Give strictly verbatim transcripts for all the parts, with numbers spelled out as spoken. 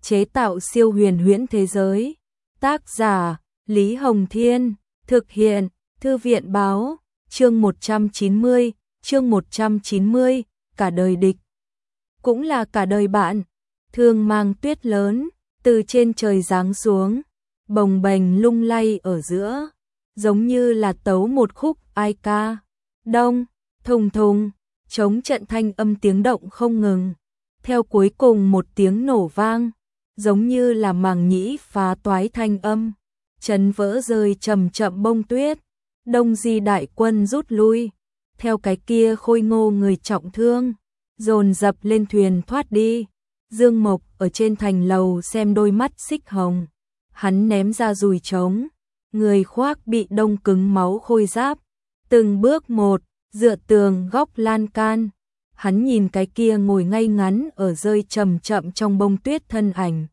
chế tạo siêu huyền huyễn thế giới. Tác giả Lý Hồng Thiên, thực hiện Thư viện Báo. Chương một trăm chín mươi, chương một trăm chín mươi, cả đời địch cũng là cả đời bạn. Thương mang tuyết lớn từ trên trời giáng xuống, bồng bềnh lung lay ở giữa, giống như là tấu một khúc ai ca. Đông, thùng thùng, chống trận thanh âm tiếng động không ngừng. Theo cuối cùng một tiếng nổ vang, giống như là màng nhĩ phá toái thanh âm, chấn vỡ rơi chậm chậm bông tuyết. Đông Di đại quân rút lui, theo cái kia khôi ngô người trọng thương, dồn dập lên thuyền thoát đi. Dương Mộc ở trên thành lầu xem đôi mắt xích hồng, hắn ném ra dùi trống, người khoác bị đông cứng máu khôi giáp, từng bước một, dựa tường góc lan can. Hắn nhìn cái kia ngồi ngay ngắn ở rơi chậm chậm trong bông tuyết thân ảnh,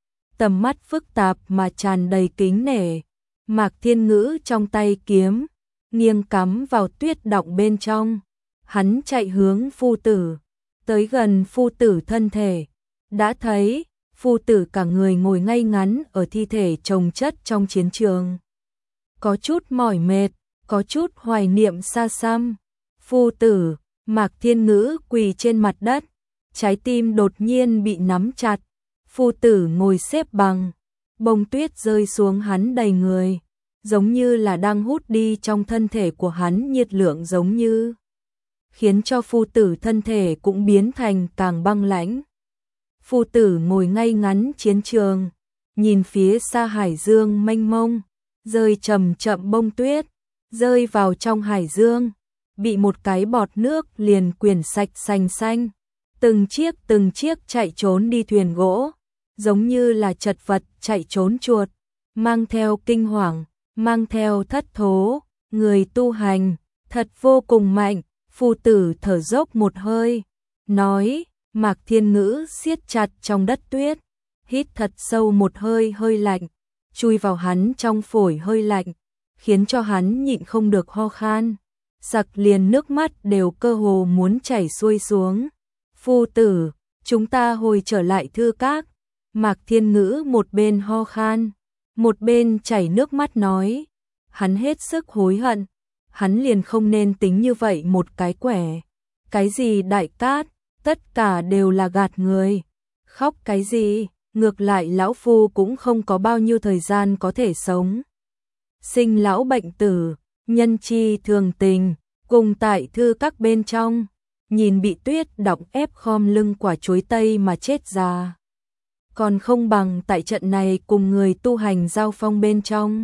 tầm mắt phức tạp mà tràn đầy kính nể. Mạc Thiên Ngữ trong tay kiếm, nghiêng cắm vào tuyết đọng bên trong. Hắn chạy hướng phu tử, tới gần phu tử thân thể, đã thấy phu tử cả người ngồi ngay ngắn ở thi thể chồng chất trong chiến trường. Có chút mỏi mệt, có chút hoài niệm xa xăm. Phu tử, Mạc Thiên Ngữ quỳ trên mặt đất, trái tim đột nhiên bị nắm chặt. Phu tử ngồi xếp bằng, bông tuyết rơi xuống hắn đầy người, giống như là đang hút đi trong thân thể của hắn nhiệt lượng, giống như khiến cho phu tử thân thể cũng biến thành càng băng lãnh. Phu tử ngồi ngay ngắn chiến trường, nhìn phía xa hải dương mênh mông, rơi chậm chậm bông tuyết, rơi vào trong hải dương, bị một cái bọt nước liền quyển sạch sành xanh. Từng chiếc từng chiếc chạy trốn đi thuyền gỗ, giống như là chật vật chạy trốn chuột, mang theo kinh hoàng, mang theo thất thố. Người tu hành thật vô cùng mạnh. Phu tử thở dốc một hơi, nói. Mạc Thiên Ngữ siết chặt trong đất tuyết, hít thật sâu một hơi hơi lạnh, chui vào hắn trong phổi hơi lạnh, khiến cho hắn nhịn không được ho khan, sặc liền nước mắt đều cơ hồ muốn chảy xuôi xuống. Phu tử, chúng ta hồi trở lại Thư Các. Mạc Thiên Ngữ một bên ho khan, một bên chảy nước mắt nói. Hắn hết sức hối hận, hắn liền không nên tính như vậy một cái quẻ. Cái gì Đại Cát, tất cả đều là gạt người. Khóc cái gì, ngược lại lão phu cũng không có bao nhiêu thời gian có thể sống. Sinh lão bệnh tử, nhân chi thường tình, cùng tại Thư Các bên trong, nhìn bị tuyết đọng ép khom lưng quả chuối tây mà chết già, còn không bằng tại trận này cùng người tu hành giao phong bên trong,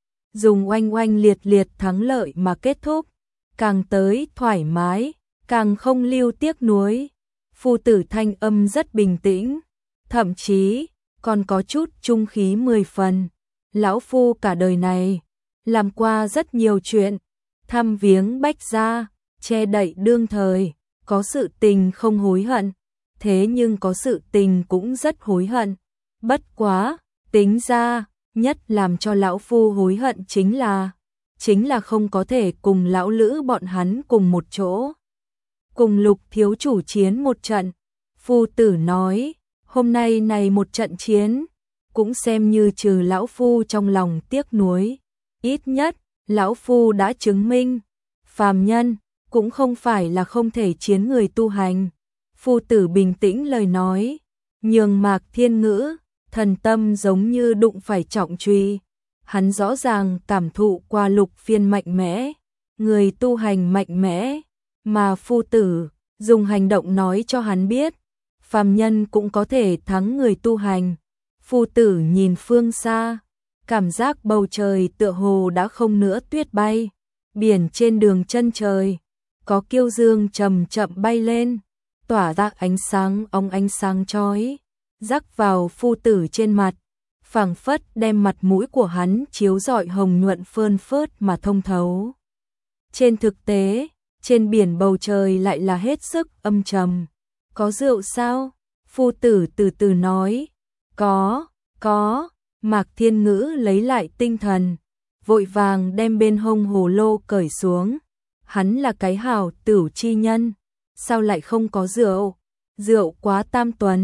dùng oanh oanh liệt liệt thắng lợi mà kết thúc, càng tới thoải mái, càng không lưu tiếc nuối. Phu tử thanh âm rất bình tĩnh, thậm chí còn có chút trung khí mười phần. Lão phu cả đời này làm qua rất nhiều chuyện, thăm viếng bách gia, che đậy đương thời, có sự tình không hối hận, thế nhưng có sự tình cũng rất hối hận. Bất quá, tính ra, nhất làm cho lão phu hối hận chính là, chính là không có thể cùng lão Lữ bọn hắn cùng một chỗ, cùng Lục thiếu chủ chiến một trận. Phu tử nói, hôm nay này một trận chiến, cũng xem như trừ lão phu trong lòng tiếc nuối. Ít nhất, lão phu đã chứng minh, phàm nhân cũng không phải là không thể chiến người tu hành. Phu tử bình tĩnh lời nói, nhường Mạc Thiên Ngữ, thần tâm giống như đụng phải trọng truy. Hắn rõ ràng cảm thụ qua Lục Phiên mạnh mẽ, người tu hành mạnh mẽ, mà phu tử dùng hành động nói cho hắn biết, phàm nhân cũng có thể thắng người tu hành. Phu tử nhìn phương xa, cảm giác bầu trời tựa hồ đã không nữa tuyết bay, biển trên đường chân trời có kiêu dương chậm chậm bay lên, tỏa ra ánh sáng óng ánh sáng chói, rắc vào phu tử trên mặt, phảng phất đem mặt mũi của hắn chiếu rọi hồng nhuận phơn phớt mà thông thấu. Trên thực tế, trên biển bầu trời lại là hết sức âm trầm. Có rượu sao? Phu tử từ từ nói. Có, có. Mạc Thiên Ngữ lấy lại tinh thần, vội vàng đem bên hông hồ lô cởi xuống. Hắn là cái hảo tửu chi nhân, sao lại không có rượu? Rượu quá tam tuần,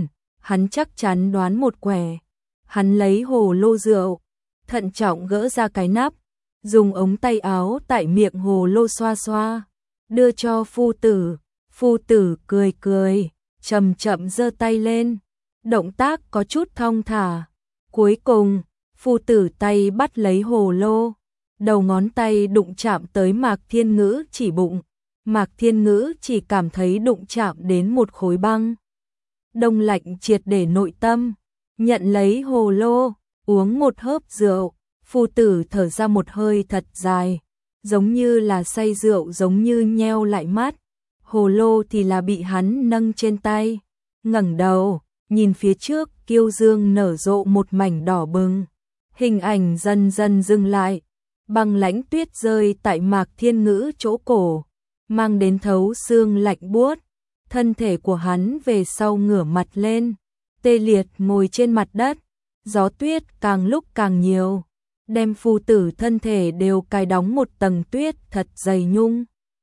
hắn chắc chắn đoán một quẻ. Hắn lấy hồ lô rượu, thận trọng gỡ ra cái nắp, dùng ống tay áo tại miệng hồ lô xoa xoa, đưa cho phu tử. Phu tử cười cười, chậm chậm giơ tay lên, động tác có chút thong thả. Cuối cùng, phu tử tay bắt lấy hồ lô, đầu ngón tay đụng chạm tới Mạc Thiên Ngữ chỉ bụng. Mạc Thiên Ngữ chỉ cảm thấy đụng chạm đến một khối băng đông lạnh triệt để nội tâm, nhận lấy hồ lô, uống một hớp rượu. Phu tử thở ra một hơi thật dài, giống như là say rượu, giống như nheo lại mắt. Hồ lô thì là bị hắn nâng trên tay, ngẩng đầu, nhìn phía trước, kiêu dương nở rộ một mảnh đỏ bừng. Hình ảnh dần dần dừng lại, băng lãnh tuyết rơi tại Mạc Thiên Ngữ chỗ cổ, mang đến thấu xương lạnh buốt. Thân thể của hắn về sau ngửa mặt lên, tê liệt ngồi trên mặt đất. Gió tuyết càng lúc càng nhiều, đem phu tử thân thể đều cài đóng một tầng tuyết thật dày nhung.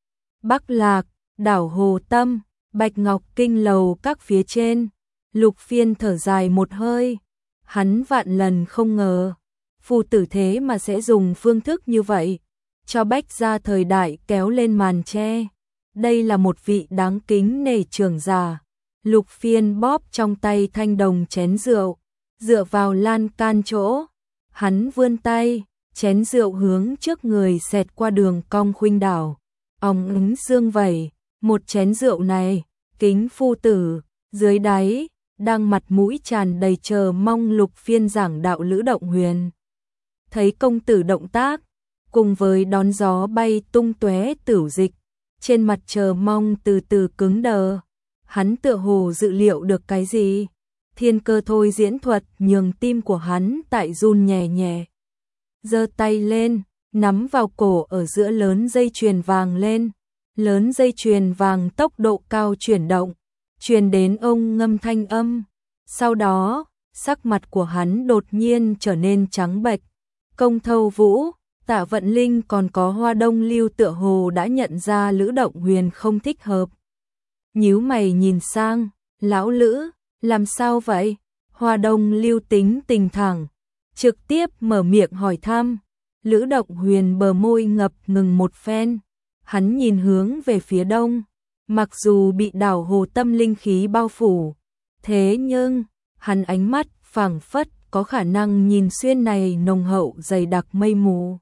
Bắc Lạc, đảo Hồ Tâm, Bạch Ngọc Kinh lầu các phía trên, Lục Phiên thở dài một hơi. Hắn vạn lần không ngờ, phu tử thế mà sẽ dùng phương thức như vậy, cho Bách gia thời đại kéo lên màn che. Đây là một vị đáng kính nể trưởng giả. Lục Phiên bóp trong tay thanh đồng chén rượu, dựa vào lan can chỗ. Hắn vươn tay, chén rượu hướng trước người xẹt qua đường cong khuynh đảo. Ong ứng xương vẩy, một chén rượu này, kính phu tử, dưới đáy, đang mặt mũi tràn đầy chờ mong Lục Phiên giảng đạo Lữ Động Huyền. Thấy công tử động tác, cùng với đón gió bay tung tóe tửu dịch, trên mặt chờ mong từ từ cứng đờ. Hắn tựa hồ dự liệu được cái gì, thiên cơ thôi diễn thuật nhường tim của hắn tại run nhẹ nhẹ. Giơ tay lên, nắm vào cổ ở giữa lớn dây chuyền vàng lên, lớn dây chuyền vàng tốc độ cao chuyển động, truyền đến ông ngâm thanh âm. Sau đó, sắc mặt của hắn đột nhiên trở nên trắng bệch. Công Thâu Vũ, Tạ Vận Linh còn có Hoa Đông Lưu tựa hồ đã nhận ra Lữ Động Huyền không thích hợp. Nhíu mày nhìn sang, lão Lữ, làm sao vậy? Hoa Đông Lưu tính tình thẳng, trực tiếp mở miệng hỏi thăm. Lữ Động Huyền bờ môi ngập ngừng một phen, hắn nhìn hướng về phía đông, mặc dù bị đảo Hồ Tâm linh khí bao phủ, thế nhưng, hắn ánh mắt phảng phất có khả năng nhìn xuyên này nồng hậu dày đặc mây mù.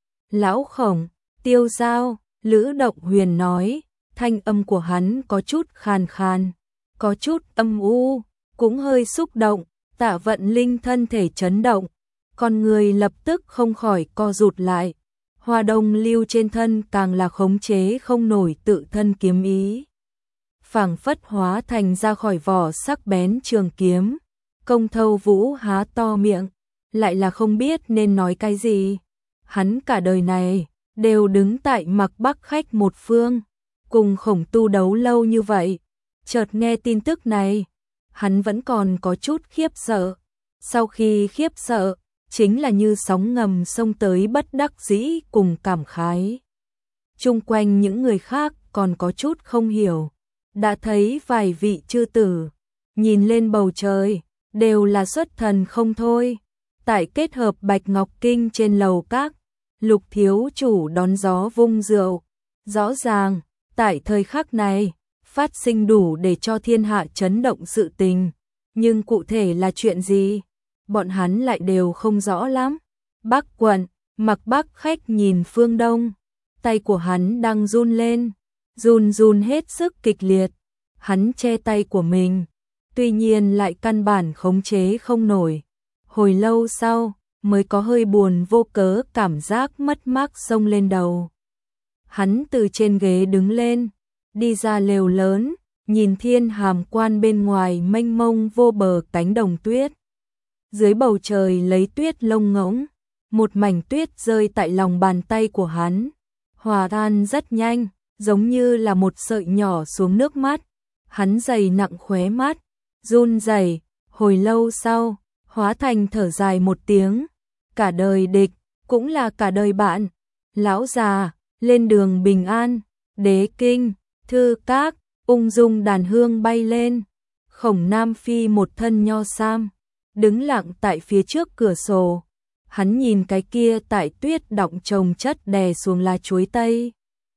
Lão Khổng, Tiêu Giao, Lữ Động Huyền nói, thanh âm của hắn có chút khàn khàn, có chút âm u, cũng hơi xúc động. Tạ Vận Linh thân thể chấn động, con người lập tức không khỏi co rụt lại. Hoa Đông Lưu trên thân càng là khống chế không nổi tự thân kiếm ý, phảng phất hóa thành ra khỏi vỏ sắc bén trường kiếm. Công Thâu Vũ há to miệng, lại là không biết nên nói cái gì. Hắn cả đời này đều đứng tại Mạc Bắc khách một phương, cùng Khổng tu đấu lâu như vậy, chợt nghe tin tức này, hắn vẫn còn có chút khiếp sợ. Sau khi khiếp sợ, chính là như sóng ngầm xông tới bất đắc dĩ cùng cảm khái. Chung quanh những người khác còn có chút không hiểu, đã thấy vài vị chư tử, nhìn lên bầu trời, đều là xuất thần không thôi. Tại kết hợp Bạch Ngọc Kinh trên lầu các, Lục thiếu chủ đón gió vung rượu, rõ ràng, tại thời khắc này, phát sinh đủ để cho thiên hạ chấn động sự tình, nhưng cụ thể là chuyện gì, bọn hắn lại đều không rõ lắm. Bắc quận, Mạc Bắc khách nhìn phương đông, tay của hắn đang run lên, run run hết sức kịch liệt. Hắn che tay của mình, tuy nhiên lại căn bản khống chế không nổi. Hồi lâu sau, mới có hơi buồn vô cớ cảm giác mất mát xông lên đầu. Hắn từ trên ghế đứng lên, đi ra lều lớn, nhìn thiên hàm quan bên ngoài mênh mông vô bờ cánh đồng tuyết. Dưới bầu trời lấy tuyết lông ngỗng, một mảnh tuyết rơi tại lòng bàn tay của hắn, hòa tan rất nhanh, giống như là một sợi nhỏ xuống nước mắt. Hắn dày nặng khóe mắt, run rẩy, hồi lâu sau, hóa thành thở dài một tiếng. Cả đời địch, cũng là cả đời bạn. Lão già, lên đường bình an, đế kinh, thư các, ung dung đàn hương bay lên. Khổng Nam Phi một thân nho sam, đứng lặng tại phía trước cửa sổ. Hắn nhìn cái kia tại tuyết đọng chồng chất đè xuống lá chuối tây.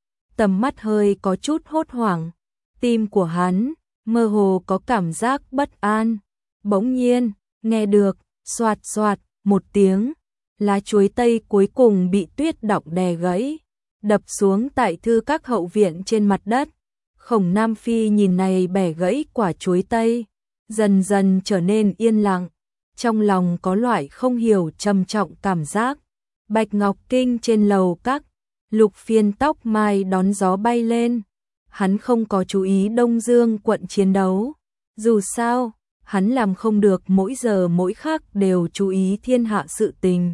Tầm mắt hơi có chút hốt hoảng, tim của hắn mơ hồ có cảm giác bất an. Bỗng nhiên, nghe được xoạt xoạt một tiếng, lá chuối tây cuối cùng bị tuyết đọng đè gãy, đập xuống tại thư các hậu viện trên mặt đất. Khổng Nam Phi nhìn này bẻ gãy quả chuối tây, dần dần trở nên yên lặng, trong lòng có loại không hiểu trầm trọng cảm giác. Bạch Ngọc Kinh trên lầu các, Lục Phiên tóc mai đón gió bay lên, hắn không có chú ý Đông Dương quận chiến đấu, dù sao, hắn làm không được mỗi giờ mỗi khắc đều chú ý thiên hạ sự tình.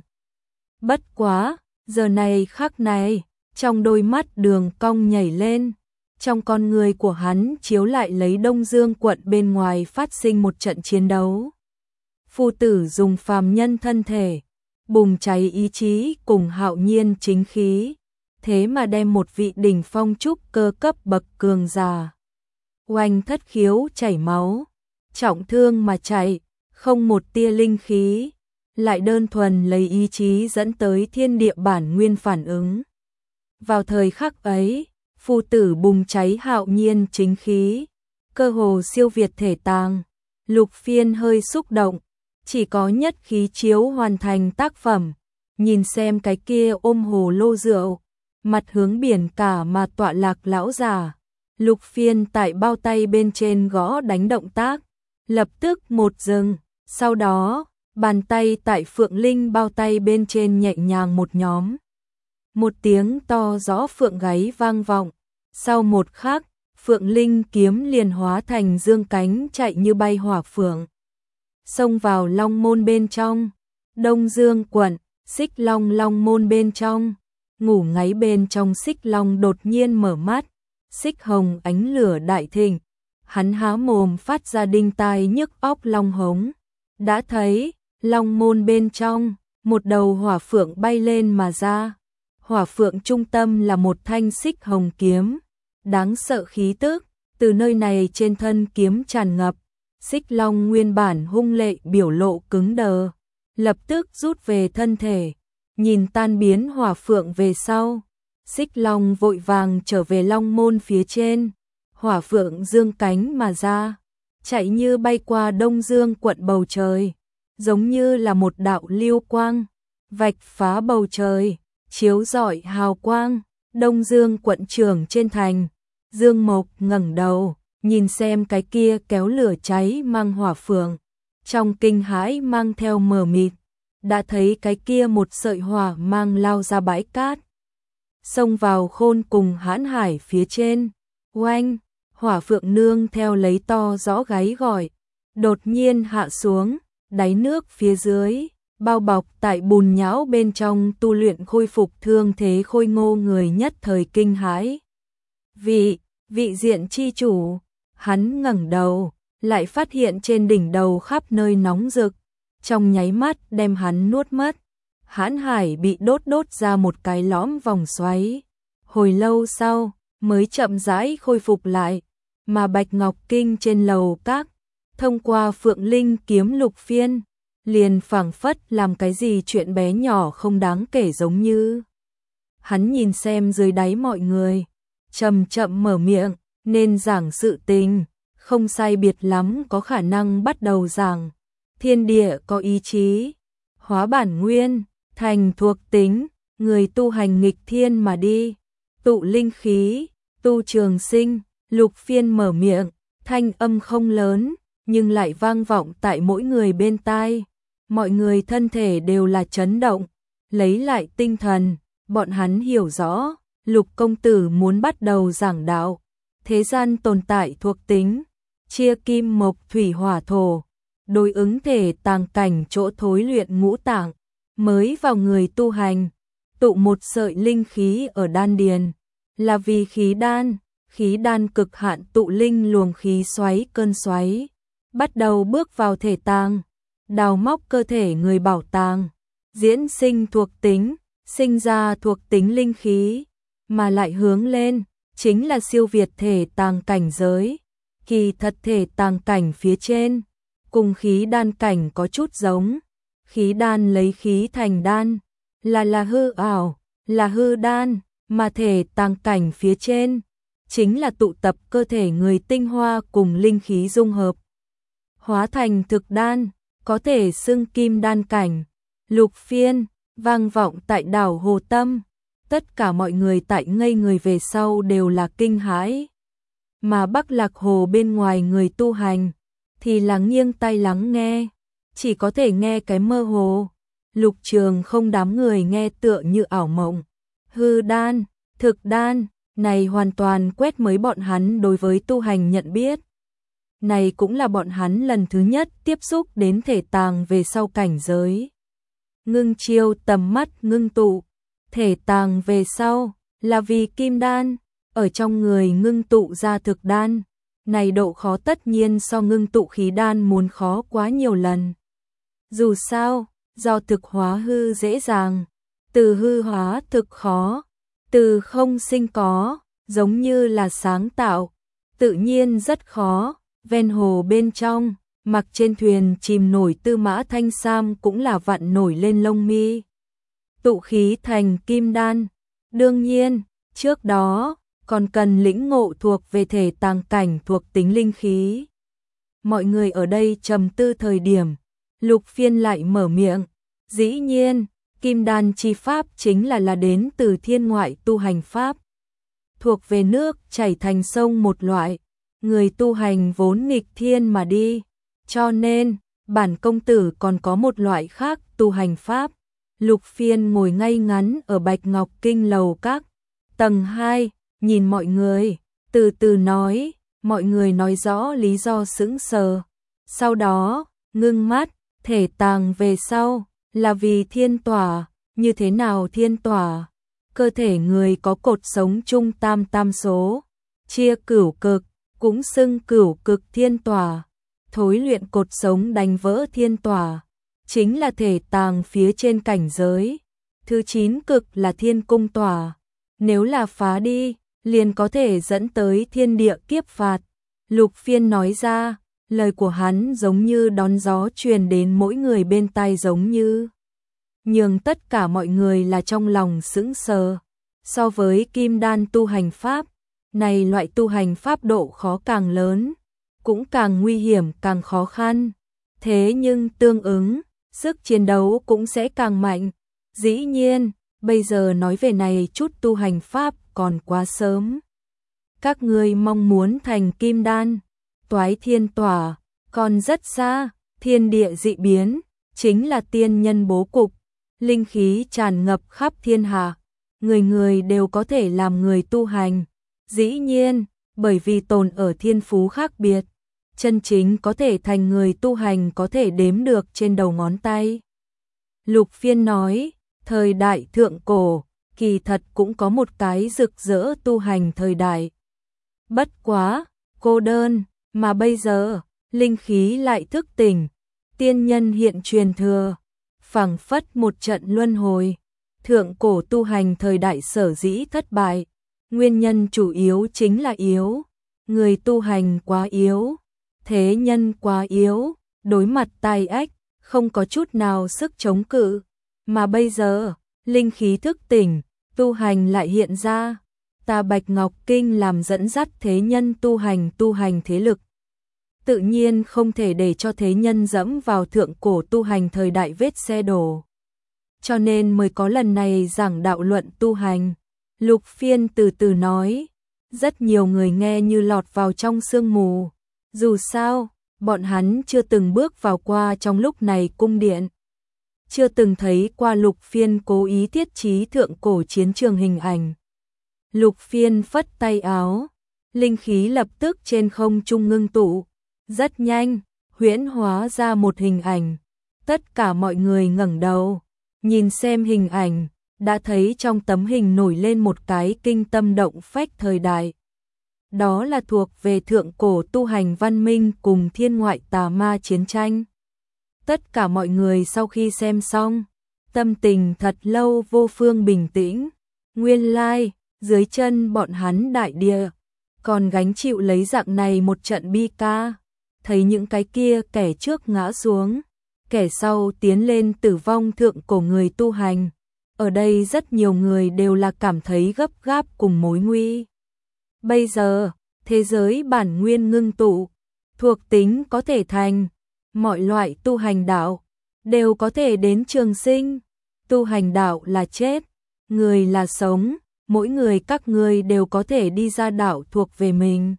Bất quá, giờ này khắc này, trong đôi mắt đường cong nhảy lên, trong con người của hắn chiếu lại lấy Đông Dương quận bên ngoài phát sinh một trận chiến đấu. Phu tử dùng phàm nhân thân thể, bùng cháy ý chí cùng hạo nhiên chính khí, thế mà đem một vị đỉnh phong trúc cơ cấp bậc cường giả oanh thất khiếu chảy máu, trọng thương mà chạy, không một tia linh khí, lại đơn thuần lấy ý chí dẫn tới thiên địa bản nguyên phản ứng. Vào thời khắc ấy, phu tử bùng cháy hạo nhiên chính khí, cơ hồ siêu việt thể tàng. Lục Phiên hơi xúc động, chỉ có nhất khí chiếu hoàn thành tác phẩm, nhìn xem cái kia ôm hồ lô rượu, mặt hướng biển cả mà tọa lạc lão già. Lục Phiên tại bao tay bên trên gõ đánh động tác, lập tức một dừng, sau đó, bàn tay tại Phượng Linh bao tay bên trên nhẹ nhàng một nhóm. Một tiếng to rõ phượng gáy vang vọng, sau một khắc, Phượng Linh kiếm liền hóa thành dương cánh chạy như bay hỏa phượng, xông vào Long Môn bên trong. Đông Dương quận, Xích Long Long Môn bên trong, ngủ ngáy bên trong Xích Long đột nhiên mở mắt, xích hồng ánh lửa đại thịnh, hắn há mồm phát ra đinh tai nhức óc long hống. Đã thấy, Long Môn bên trong, một đầu hỏa phượng bay lên mà ra. Hỏa phượng trung tâm là một thanh xích hồng kiếm, đáng sợ khí tức từ nơi này trên thân kiếm tràn ngập. Xích Long nguyên bản hung lệ biểu lộ cứng đờ, lập tức rút về thân thể, nhìn tan biến hỏa phượng về sau. Xích Long vội vàng trở về Long Môn phía trên, hỏa phượng dương cánh mà ra, chạy như bay qua Đông Dương quận bầu trời, giống như là một đạo lưu quang, vạch phá bầu trời, chiếu rọi hào quang. Đông Dương quận trưởng trên thành, Dương Mộc ngẩng đầu, nhìn xem cái kia kéo lửa cháy mang hỏa phượng, trong kinh hãi mang theo mờ mịt, đã thấy cái kia một sợi hỏa mang lao ra bãi cát, xông vào khôn cùng hãn hải phía trên. Oanh, hỏa phượng nương theo lấy to rõ gáy gọi, đột nhiên hạ xuống, đáy nước phía dưới, bao bọc tại bùn nhão bên trong tu luyện khôi phục thương thế khôi ngô người nhất thời kinh hãi. Vị, vị diện chi chủ, hắn ngẩng đầu, lại phát hiện trên đỉnh đầu khắp nơi nóng rực, trong nháy mắt đem hắn nuốt mất. Hãn hải bị đốt đốt ra một cái lõm vòng xoáy, hồi lâu sau mới chậm rãi khôi phục lại, mà Bạch Ngọc Kinh trên lầu các, thông qua Phượng Linh kiếm Lục Phiên, liền phảng phất làm cái gì chuyện bé nhỏ không đáng kể giống như. Hắn nhìn xem dưới đáy mọi người, chậm chậm mở miệng, nên giảng sự tình, không sai biệt lắm có khả năng bắt đầu giảng. Thiên địa có ý chí, hóa bản nguyên, thành thuộc tính, người tu hành nghịch thiên mà đi, tụ linh khí, tu trường sinh. Lục Phiên mở miệng, thanh âm không lớn, nhưng lại vang vọng tại mỗi người bên tai. Mọi người thân thể đều là chấn động, lấy lại tinh thần, bọn hắn hiểu rõ, Lục công tử muốn bắt đầu giảng đạo. Thế gian tồn tại thuộc tính, chia kim mộc thủy hỏa thổ, đối ứng thể tàng cảnh chỗ thối luyện ngũ tạng, mới vào người tu hành, tụ một sợi linh khí ở đan điền, là vì khí đan, khí đan cực hạn tụ linh luồng khí xoáy cơn xoáy, bắt đầu bước vào thể tàng, đào móc cơ thể người bảo tàng, diễn sinh thuộc tính, sinh ra thuộc tính linh khí, mà lại hướng lên, chính là siêu việt thể tàng cảnh giới. Kỳ thật thể tàng cảnh phía trên, cùng khí đan cảnh có chút giống. Khí đan lấy khí thành đan, là là hư ảo, là hư đan, mà thể tàng cảnh phía trên, chính là tụ tập cơ thể người tinh hoa cùng linh khí dung hợp. Hóa thành thực đan, có thể xưng kim đan cảnh. Lục Phiên, vang vọng tại đảo Hồ Tâm. Tất cả mọi người tại ngây người về sau đều là kinh hãi. Mà Bắc Lạc Hồ bên ngoài người tu hành, thì là nghiêng tai lắng nghe, chỉ có thể nghe cái mơ hồ. Lục Trường không đám người nghe tựa như ảo mộng. Hư đan, thực đan, này hoàn toàn quét mới bọn hắn đối với tu hành nhận biết. Này cũng là bọn hắn lần thứ nhất tiếp xúc đến thể tàng về sau cảnh giới. Ngưng chiêu tầm mắt ngưng tụ, thể tàng về sau, là vì kim đan, ở trong người ngưng tụ ra thực đan. Này độ khó tất nhiên so ngưng tụ khí đan muốn khó quá nhiều lần. Dù sao, do thực hóa hư dễ dàng, từ hư hóa thực khó, từ không sinh có, giống như là sáng tạo, tự nhiên rất khó. Ven hồ bên trong, mặc trên thuyền chìm nổi Tư Mã Thanh Sam cũng là vặn nổi lên lông mi. Tụ khí thành kim đan, đương nhiên, trước đó, còn cần lĩnh ngộ thuộc về thể tàng cảnh thuộc tính linh khí. Mọi người ở đây trầm tư thời điểm, Lục Phiên lại mở miệng, dĩ nhiên, kim đan chi pháp chính là là đến từ thiên ngoại tu hành pháp. Thuộc về nước chảy thành sông một loại, người tu hành vốn nghịch thiên mà đi, cho nên, bản công tử còn có một loại khác tu hành pháp. Lục Phiên ngồi ngay ngắn ở Bạch Ngọc Kinh lầu các, tầng hai, nhìn mọi người, từ từ nói, mọi người nói rõ lý do sững sờ. Sau đó, ngưng mắt, thể tàng về sau, là vì thiên tỏa, như thế nào thiên tỏa? Cơ thể người có cột sống chung tam tam số, chia cửu cực, cũng xưng cửu cực thiên tỏa. Thối luyện cột sống đánh vỡ thiên tỏa, chính là thể tàng phía trên cảnh giới. Thứ chín cực là thiên cung tỏa, nếu là phá đi, liền có thể dẫn tới thiên địa kiếp phạt. Lục Phiên nói ra, lời của hắn giống như đón gió truyền đến mỗi người bên tai, giống như nhường tất cả mọi người là trong lòng sững sờ. So với kim đan tu hành pháp, này loại tu hành pháp độ khó càng lớn, cũng càng nguy hiểm càng khó khăn. Thế nhưng tương ứng, sức chiến đấu cũng sẽ càng mạnh. Dĩ nhiên, bây giờ nói về này chút tu hành pháp còn quá sớm. Các ngươi mong muốn thành kim đan, toái thiên tỏa, còn rất xa. Thiên địa dị biến, chính là tiên nhân bố cục. Linh khí tràn ngập khắp thiên hạ, người người đều có thể làm người tu hành. Dĩ nhiên, bởi vì tồn ở thiên phú khác biệt, chân chính có thể thành người tu hành có thể đếm được trên đầu ngón tay. Lục Phiên nói, thời đại thượng cổ, kỳ thật cũng có một cái rực rỡ tu hành thời đại. Bất quá, cô đơn, mà bây giờ, linh khí lại thức tỉnh, tiên nhân hiện truyền thừa, phảng phất một trận luân hồi. Thượng cổ tu hành thời đại sở dĩ thất bại, nguyên nhân chủ yếu chính là yếu, người tu hành quá yếu, thế nhân quá yếu, đối mặt tai ách, không có chút nào sức chống cự. Mà bây giờ, linh khí thức tỉnh, tu hành lại hiện ra, ta Bạch Ngọc Kinh làm dẫn dắt thế nhân tu hành tu hành thế lực. Tự nhiên không thể để cho thế nhân dẫm vào thượng cổ tu hành thời đại vết xe đổ. Cho nên mới có lần này giảng đạo luận tu hành. Lục Phiên từ từ nói, rất nhiều người nghe như lọt vào trong sương mù. Dù sao, bọn hắn chưa từng bước vào qua trong lúc này cung điện, chưa từng thấy qua Lục Phiên cố ý thiết trí thượng cổ chiến trường hình ảnh. Lục Phiên phất tay áo, linh khí lập tức trên không trung ngưng tụ, rất nhanh, huyễn hóa ra một hình ảnh. Tất cả mọi người ngẩng đầu, nhìn xem hình ảnh, đã thấy trong tấm hình nổi lên một cái kinh tâm động phách thời đại. Đó là thuộc về thượng cổ tu hành văn minh cùng thiên ngoại tà ma chiến tranh. Tất cả mọi người sau khi xem xong, tâm tình thật lâu vô phương bình tĩnh. Nguyên lai, dưới chân bọn hắn đại địa, còn gánh chịu lấy dạng này một trận bi ca. Thấy những cái kia kẻ trước ngã xuống, kẻ sau tiến lên tử vong thượng cổ người tu hành. Ở đây rất nhiều người đều là cảm thấy gấp gáp cùng mối nguy. Bây giờ, thế giới bản nguyên ngưng tụ, thuộc tính có thể thành, mọi loại tu hành đạo, đều có thể đến trường sinh. Tu hành đạo là chết, người là sống, mỗi người các ngươi đều có thể đi ra đạo thuộc về mình.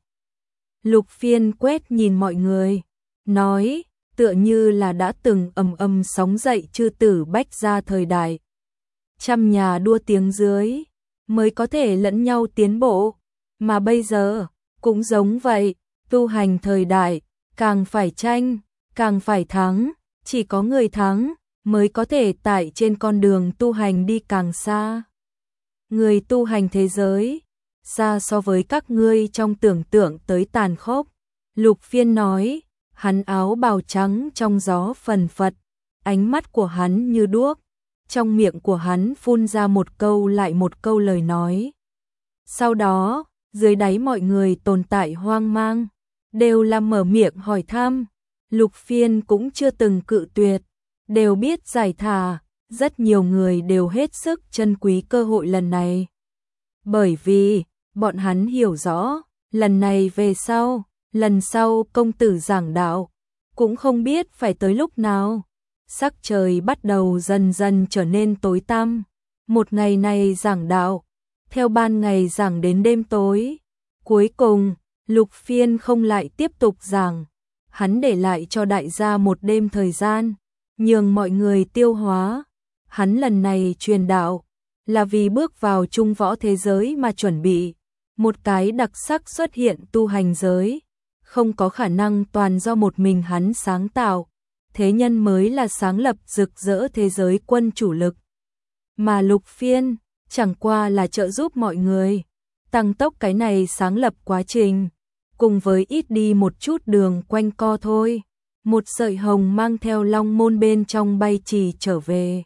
Lục Phiên quét nhìn mọi người, nói, tựa như là đã từng ầm ầm sóng dậy chư tử bách gia thời đại. Trăm nhà đua tiếng dưới, mới có thể lẫn nhau tiến bộ, mà bây giờ, cũng giống vậy, tu hành thời đại, càng phải tranh, càng phải thắng, chỉ có người thắng, mới có thể tại trên con đường tu hành đi càng xa. Người tu hành thế giới, xa so với các ngươi trong tưởng tượng tới tàn khốc. Lục Phiên nói, hắn áo bào trắng trong gió phần phật, ánh mắt của hắn như đuốc, trong miệng của hắn phun ra một câu lại một câu lời nói. Sau đó, dưới đáy mọi người tồn tại hoang mang, đều là mở miệng hỏi thăm. Lục Phiên cũng chưa từng cự tuyệt, đều biết giải thả, rất nhiều người đều hết sức trân quý cơ hội lần này. Bởi vì, bọn hắn hiểu rõ, lần này về sau, lần sau công tử giảng đạo, cũng không biết phải tới lúc nào. Sắc trời bắt đầu dần dần trở nên tối tăm, một ngày này giảng đạo, theo ban ngày giảng đến đêm tối. Cuối cùng, Lục Phiên không lại tiếp tục giảng, hắn để lại cho đại gia một đêm thời gian, nhường mọi người tiêu hóa. Hắn lần này truyền đạo, là vì bước vào trung võ thế giới mà chuẩn bị, một cái đặc sắc xuất hiện tu hành giới, không có khả năng toàn do một mình hắn sáng tạo, thế nhân mới là sáng lập rực rỡ thế giới quân chủ lực. Mà Lục Phiên, chẳng qua là trợ giúp mọi người, tăng tốc cái này sáng lập quá trình, cùng với ít đi một chút đường quanh co thôi. Một sợi hồng mang theo long môn bên trong bay trì trở về.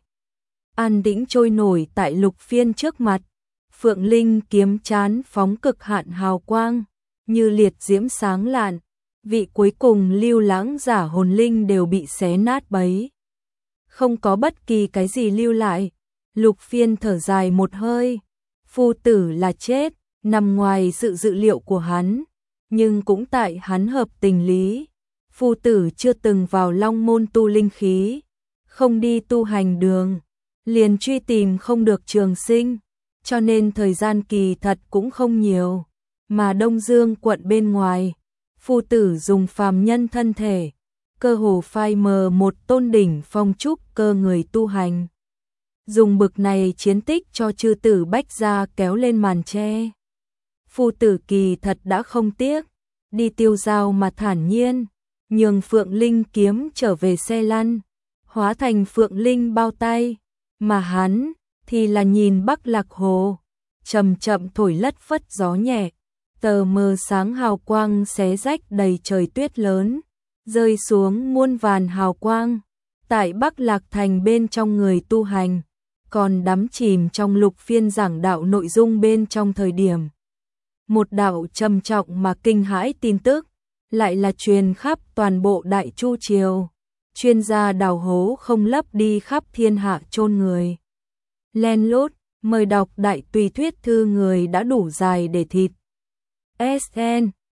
An tĩnh trôi nổi tại Lục Phiên trước mặt, Phượng Linh kiếm chán phóng cực hạn hào quang, như liệt diễm sáng lạn, vị cuối cùng lưu lãng giả hồn linh đều bị xé nát bấy. Không có bất kỳ cái gì lưu lại, Lục Phiên thở dài một hơi, phu tử là chết, nằm ngoài sự dự liệu của hắn, nhưng cũng tại hắn hợp tình lý. Phu tử chưa từng vào long môn tu linh khí, không đi tu hành đường, liền truy tìm không được trường sinh, cho nên thời gian kỳ thật cũng không nhiều. Mà Đông Dương quận bên ngoài, phu tử dùng phàm nhân thân thể, cơ hồ phai mờ một tôn đỉnh phong trúc cơ người tu hành. Dùng bực này chiến tích cho chư tử bách gia kéo lên màn che. Phu tử kỳ thật đã không tiếc, đi tiêu dao mà thản nhiên, nhường Phượng Linh kiếm trở về xe lăn, hóa thành Phượng Linh bao tay, mà hắn thì là nhìn Bắc Lạc Hồ, chậm chậm thổi lất phất gió nhẹ, tờ mờ sáng hào quang xé rách đầy trời tuyết lớn, rơi xuống muôn vàn hào quang. Tại Bắc Lạc Thành bên trong người tu hành, còn đắm chìm trong Lục Phiên giảng đạo nội dung bên trong thời điểm. Một đạo trầm trọng mà kinh hãi tin tức, lại là truyền khắp toàn bộ Đại Chu Triều. Chuyên gia đào hố không lấp đi khắp thiên hạ chôn người. Len lút, mời đọc đại tùy thuyết thư người đã đủ dài để thịt. ét en